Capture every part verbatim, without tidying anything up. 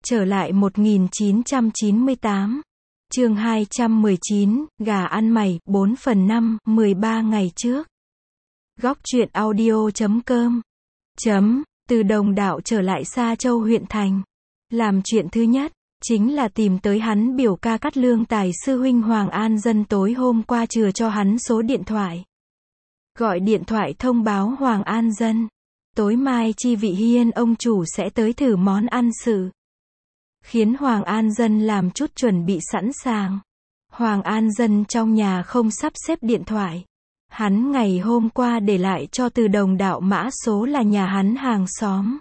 Trở lại một nghìn chín trăm chín mươi tám. Chương hai trăm mười chín, gà ăn mày, bốn phần năm, mười ba ngày trước. Góc truyện audio chấm com. Chấm, từ Đồng Đạo trở lại Sa Châu huyện thành. Làm chuyện thứ nhất, chính là tìm tới hắn biểu ca Cát Lương Tài sư huynh Hoàng An Dân tối hôm qua chừa cho hắn số điện thoại. Gọi điện thoại thông báo Hoàng An Dân. Tối mai Chi Vị Hiên ông chủ sẽ tới thử món ăn sự. Khiến Hoàng An Dân làm chút chuẩn bị sẵn sàng. Hoàng An Dân trong nhà không sắp xếp điện thoại. Hắn ngày hôm qua để lại cho Từ Đồng Đạo mã số là nhà hắn hàng xóm.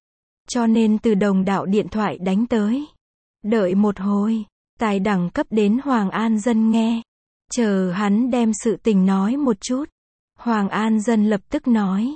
Cho nên Từ Đồng Đạo điện thoại đánh tới. Đợi một hồi, tài đẳng cấp đến Hoàng An Dân nghe. Chờ hắn đem sự tình nói một chút. Hoàng An Dân lập tức nói.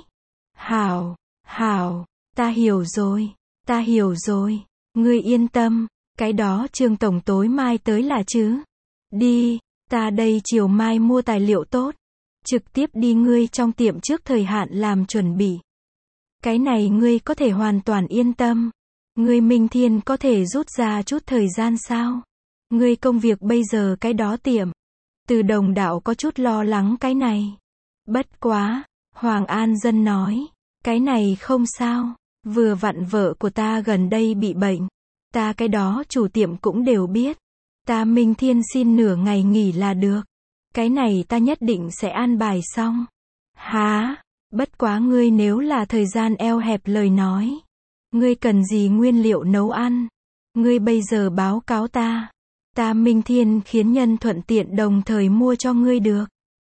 Hảo, hảo, ta hiểu rồi, ta hiểu rồi. Ngươi yên tâm, cái đó Trương tổng tối mai tới là chứ. Đi, ta đây chiều mai mua tài liệu tốt. Trực tiếp đi ngươi trong tiệm trước thời hạn làm chuẩn bị. Cái này ngươi có thể hoàn toàn yên tâm. Ngươi Minh Thiên có thể rút ra chút thời gian sao? Ngươi công việc bây giờ cái đó tiệm. Từ Đồng Đạo có chút lo lắng cái này. Bất quá, Hoàng An Dân nói. Cái này không sao. Vừa vặn vợ của ta gần đây bị bệnh. Ta cái đó chủ tiệm cũng đều biết. Ta Minh Thiên xin nửa ngày nghỉ là được. Cái này ta nhất định sẽ an bài xong. Hả? Bất quá ngươi nếu là thời gian eo hẹp lời nói. Ngươi cần gì nguyên liệu nấu ăn? Ngươi bây giờ báo cáo ta. Ta Minh Thiên khiến nhân thuận tiện đồng thời mua cho ngươi được.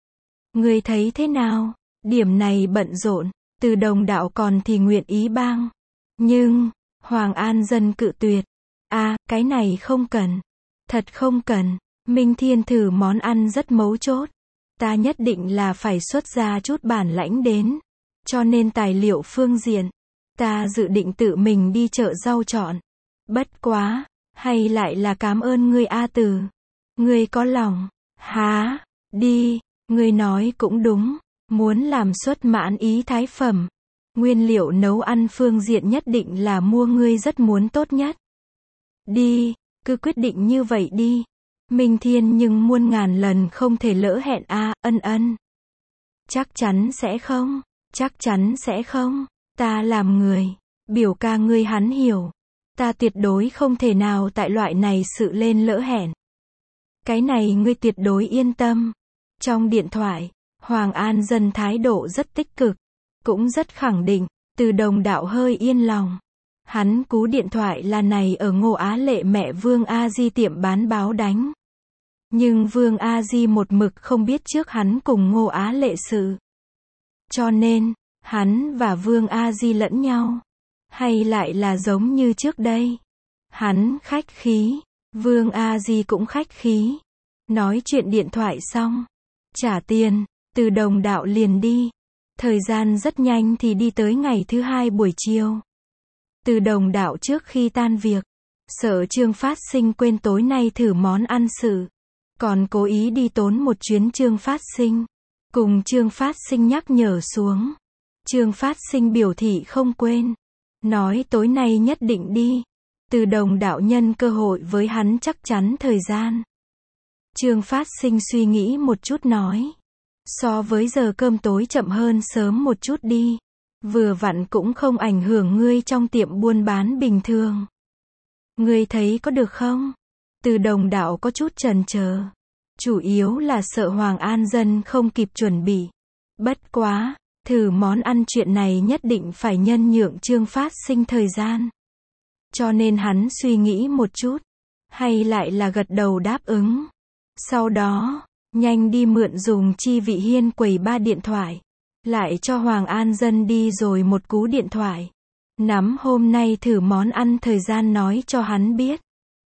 Ngươi thấy thế nào? Điểm này bận rộn. Từ Đồng Đạo còn thì nguyện ý bang. Nhưng, Hoàng An Dân cự tuyệt. À, cái này không cần. Thật không cần. Minh Thiên thử món ăn rất mấu chốt. Ta nhất định là phải xuất ra chút bản lãnh đến. Cho nên tài liệu phương diện. Ta dự định tự mình đi chợ rau chọn. Bất quá. Hay lại là cảm ơn ngươi A Từ. Ngươi có lòng. Hả? Đi. Ngươi nói cũng đúng. Muốn làm xuất mãn ý thái phẩm. Nguyên liệu nấu ăn phương diện nhất định là mua ngươi rất muốn tốt nhất. Đi. Cứ quyết định như vậy đi. Minh Thiên nhưng muôn ngàn lần không thể lỡ hẹn a, à, ân ân. Chắc chắn sẽ không. Chắc chắn sẽ không. Ta làm người. Biểu ca ngươi hắn hiểu. Ta tuyệt đối không thể nào tại loại này sự lên lỡ hẹn. Cái này ngươi tuyệt đối yên tâm. Trong điện thoại, Hoàng An Dân thái độ rất tích cực. Cũng rất khẳng định. Từ Đồng Đạo hơi yên lòng. Hắn cú điện thoại là này ở Ngô Á Lệ mẹ Vương A Di tiệm bán báo đánh. Nhưng Vương A Di một mực không biết trước hắn cùng Ngô Á Lệ sự. Cho nên, hắn và Vương A Di lẫn nhau. Hay lại là giống như trước đây. Hắn khách khí. Vương A Di cũng khách khí. Nói chuyện điện thoại xong. Trả tiền. Từ Đồng Đạo liền đi. Thời gian rất nhanh thì đi tới ngày thứ hai buổi chiều. Từ Đồng Đạo trước khi tan việc. Sợ Trương Phát Sinh quên tối nay thử món ăn sự. Còn cố ý đi tốn một chuyến Trương Phát Sinh. Cùng Trương Phát Sinh nhắc nhở xuống. Trương Phát Sinh biểu thị không quên. Nói tối nay nhất định đi. Từ Đồng Đạo nhân cơ hội với hắn chắc chắn thời gian. Trương Phát Sinh suy nghĩ một chút nói. So với giờ cơm tối chậm hơn sớm một chút đi. Vừa vặn cũng không ảnh hưởng ngươi trong tiệm buôn bán bình thường. Ngươi thấy có được không? Từ Đồng Đạo có chút chần chờ. Chủ yếu là sợ Hoàng An Dân không kịp chuẩn bị. Bất quá, thử món ăn chuyện này nhất định phải nhân nhượng Trương Phát Sinh thời gian. Cho nên hắn suy nghĩ một chút. Hay lại là gật đầu đáp ứng. Sau đó, nhanh đi mượn dùng Chi Vị Hiên quầy ba điện thoại. Lại cho Hoàng An Dân đi rồi một cú điện thoại. Nắm hôm nay thử món ăn thời gian nói cho hắn biết.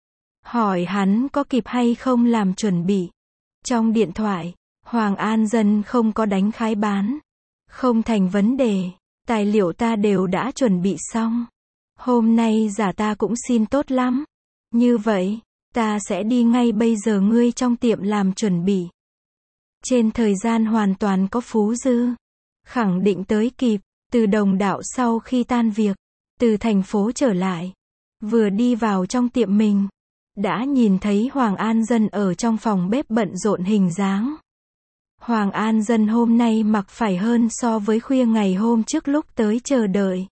Hỏi hắn có kịp hay không làm chuẩn bị. Trong điện thoại, Hoàng An Dân không có đánh khái bán. Không thành vấn đề. Tài liệu ta đều đã chuẩn bị xong. Hôm nay giả ta cũng xin tốt lắm. Như vậy, ta sẽ đi ngay bây giờ ngươi trong tiệm làm chuẩn bị. Trên thời gian hoàn toàn có phú dư. Khẳng định tới kịp. Từ Đồng Đạo sau khi tan việc. Từ thành phố trở lại. Vừa đi vào trong tiệm mình, đã nhìn thấy Hoàng An Dân ở trong phòng bếp bận rộn hình dáng. Hoàng An Dân hôm nay mặc phải hơn so với khuya ngày hôm trước lúc tới chờ đợi.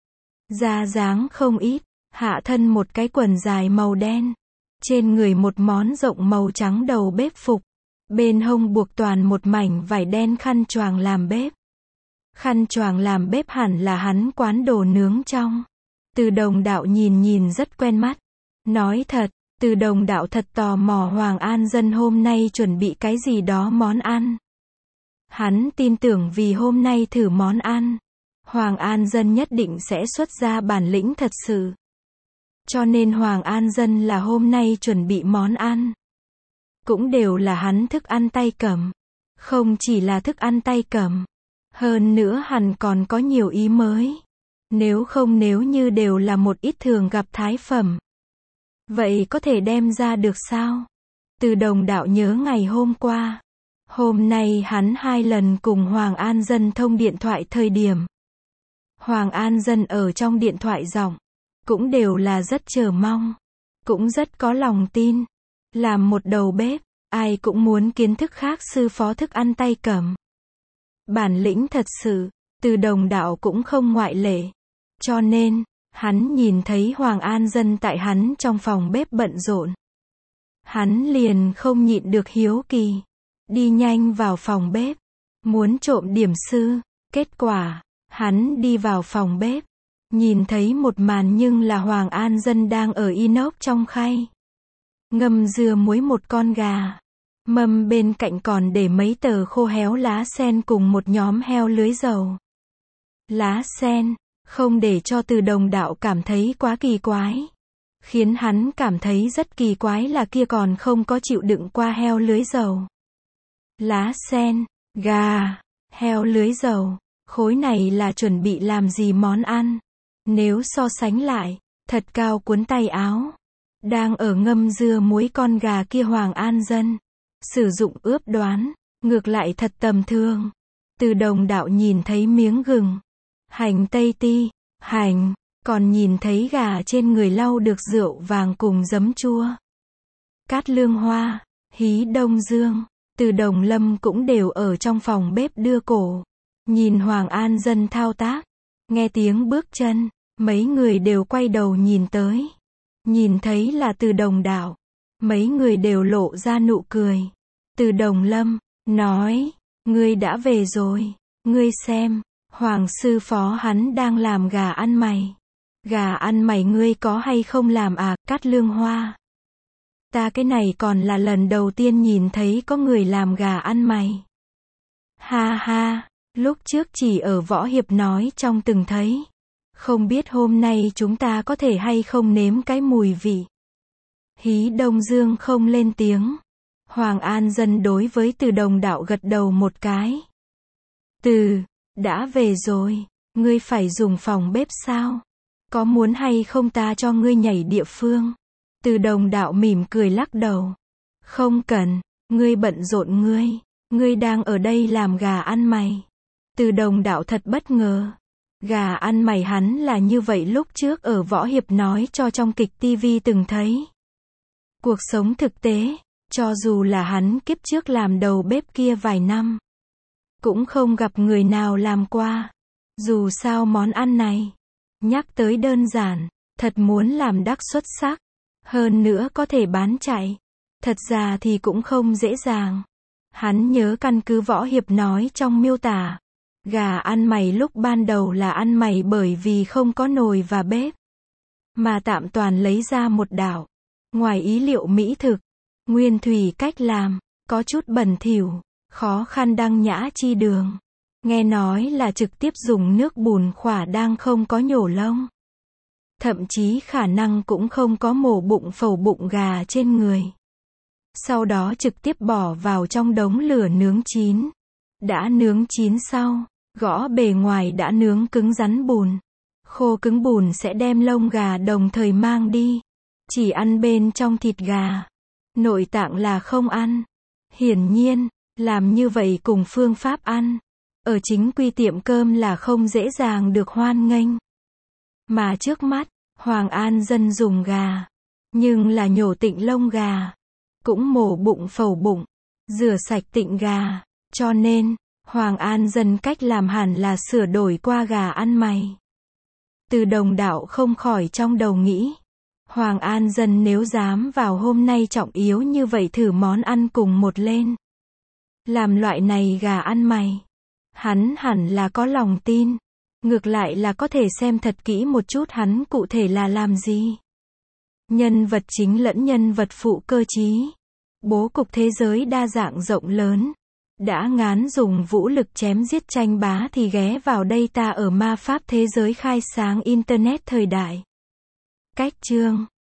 Da dáng không ít, hạ thân một cái quần dài màu đen, trên người một món rộng màu trắng đầu bếp phục, bên hông buộc toàn một mảnh vải đen khăn choàng làm bếp. Khăn choàng làm bếp hẳn là hắn quán đồ nướng trong. Từ Đồng Đạo nhìn nhìn rất quen mắt. Nói thật, Từ Đồng Đạo thật tò mò Hoàng An Dân hôm nay chuẩn bị cái gì đó món ăn. Hắn tin tưởng vì hôm nay thử món ăn, Hoàng An Dân nhất định sẽ xuất ra bản lĩnh thật sự. Cho nên Hoàng An Dân là hôm nay chuẩn bị món ăn. Cũng đều là hắn thức ăn tay cầm. Không chỉ là thức ăn tay cầm. Hơn nữa hẳn còn có nhiều ý mới. Nếu không nếu như đều là một ít thường gặp thái phẩm. Vậy có thể đem ra được sao? Từ Đồng Đạo nhớ ngày hôm qua. Hôm nay hắn hai lần cùng Hoàng An Dân thông điện thoại thời điểm. Hoàng An Dân ở trong điện thoại giọng. Cũng đều là rất chờ mong. Cũng rất có lòng tin. Làm một đầu bếp, ai cũng muốn kiến thức khác sư phó thức ăn tay cầm. Bản lĩnh thật sự, Từ Đồng Đạo cũng không ngoại lệ. Cho nên, hắn nhìn thấy Hoàng An Dân tại hắn trong phòng bếp bận rộn. Hắn liền không nhịn được hiếu kỳ. Đi nhanh vào phòng bếp. Muốn trộm điểm sư. Kết quả, hắn đi vào phòng bếp. Nhìn thấy một màn nhưng là Hoàng An Dân đang ở inox trong khay. Ngâm dưa muối một con gà. Mâm bên cạnh còn để mấy tờ khô héo lá sen cùng một nhóm heo lưới dầu. Lá sen, không để cho Từ Đồng Đạo cảm thấy quá kỳ quái. Khiến hắn cảm thấy rất kỳ quái là kia còn không có chịu đựng qua heo lưới dầu. Lá sen, gà, heo lưới dầu, khối này là chuẩn bị làm gì món ăn? Nếu so sánh lại, thật cao cuốn tay áo. Đang ở ngâm dưa muối con gà kia Hoàng An Dân. Sử dụng ướp đoán, ngược lại thật tầm thường. Từ Đồng Đạo nhìn thấy miếng gừng, hành tây ti, hành, còn nhìn thấy gà trên người lau được rượu vàng cùng giấm chua. Cát Lương Hoa, Hí Đông Dương, Từ Đồng Lâm cũng đều ở trong phòng bếp đưa cổ. Nhìn Hoàng An Dân thao tác, nghe tiếng bước chân, mấy người đều quay đầu nhìn tới. Nhìn thấy là Từ Đồng Đạo, mấy người đều lộ ra nụ cười. Từ Đồng Lâm, nói, ngươi đã về rồi, ngươi xem, Hoàng sư phó hắn đang làm gà ăn mày. Gà ăn mày ngươi có hay không làm à? Cát Lương Hoa. Ta cái này còn là lần đầu tiên nhìn thấy có người làm gà ăn mày. Ha ha, lúc trước chỉ ở võ hiệp nói trong từng thấy. Không biết hôm nay chúng ta có thể hay không nếm cái mùi vị. Hí Đông Dương không lên tiếng. Hoàng An Dân đối với Từ Đồng Đạo gật đầu một cái. Từ, đã về rồi, ngươi phải dùng phòng bếp sao? Có muốn hay không ta cho ngươi nhảy địa phương? Từ Đồng Đạo mỉm cười lắc đầu. Không cần, ngươi bận rộn ngươi, ngươi đang ở đây làm gà ăn mày. Từ Đồng Đạo thật bất ngờ. Gà ăn mày hắn là như vậy lúc trước ở võ hiệp nói cho trong kịch tivi từng thấy. Cuộc sống thực tế, cho dù là hắn kiếp trước làm đầu bếp kia vài năm, cũng không gặp người nào làm qua. Dù sao món ăn này, nhắc tới đơn giản, thật muốn làm đắc xuất sắc, hơn nữa có thể bán chạy, thật ra thì cũng không dễ dàng. Hắn nhớ căn cứ võ hiệp nói trong miêu tả, gà ăn mày lúc ban đầu là ăn mày bởi vì không có nồi và bếp, mà tạm toàn lấy ra một đảo. Ngoài ý liệu mỹ thực, nguyên thủy cách làm, có chút bẩn thỉu, khó khăn đăng nhã chi đường. Nghe nói là trực tiếp dùng nước bùn khỏa đang không có nhổ lông. Thậm chí khả năng cũng không có mổ bụng phầu bụng gà trên người. Sau đó trực tiếp bỏ vào trong đống lửa nướng chín. Đã nướng chín sau, gõ bề ngoài đã nướng cứng rắn bùn. Khô cứng bùn sẽ đem lông gà đồng thời mang đi. Chỉ ăn bên trong thịt gà. Nội tạng là không ăn. Hiển nhiên, làm như vậy cùng phương pháp ăn ở chính quy tiệm cơm là không dễ dàng được hoan nghênh. Mà trước mắt, Hoàng An Dân dùng gà, nhưng là nhổ tịnh lông gà, cũng mổ bụng phầu bụng, rửa sạch tịnh gà, cho nên, Hoàng An Dân cách làm hẳn là sửa đổi qua gà ăn mày. Từ Đồng Đạo không khỏi trong đầu nghĩ, Hoàng An Dân nếu dám vào hôm nay trọng yếu như vậy thử món ăn cùng một lên. Làm loại này gà ăn mày, hắn hẳn là có lòng tin. Ngược lại là có thể xem thật kỹ một chút hắn cụ thể là làm gì. Nhân vật chính lẫn nhân vật phụ cơ trí. Bố cục thế giới đa dạng rộng lớn. Đã ngán dùng vũ lực chém giết tranh bá thì ghé vào đây ta ở ma pháp thế giới khai sáng Internet thời đại. Cách chương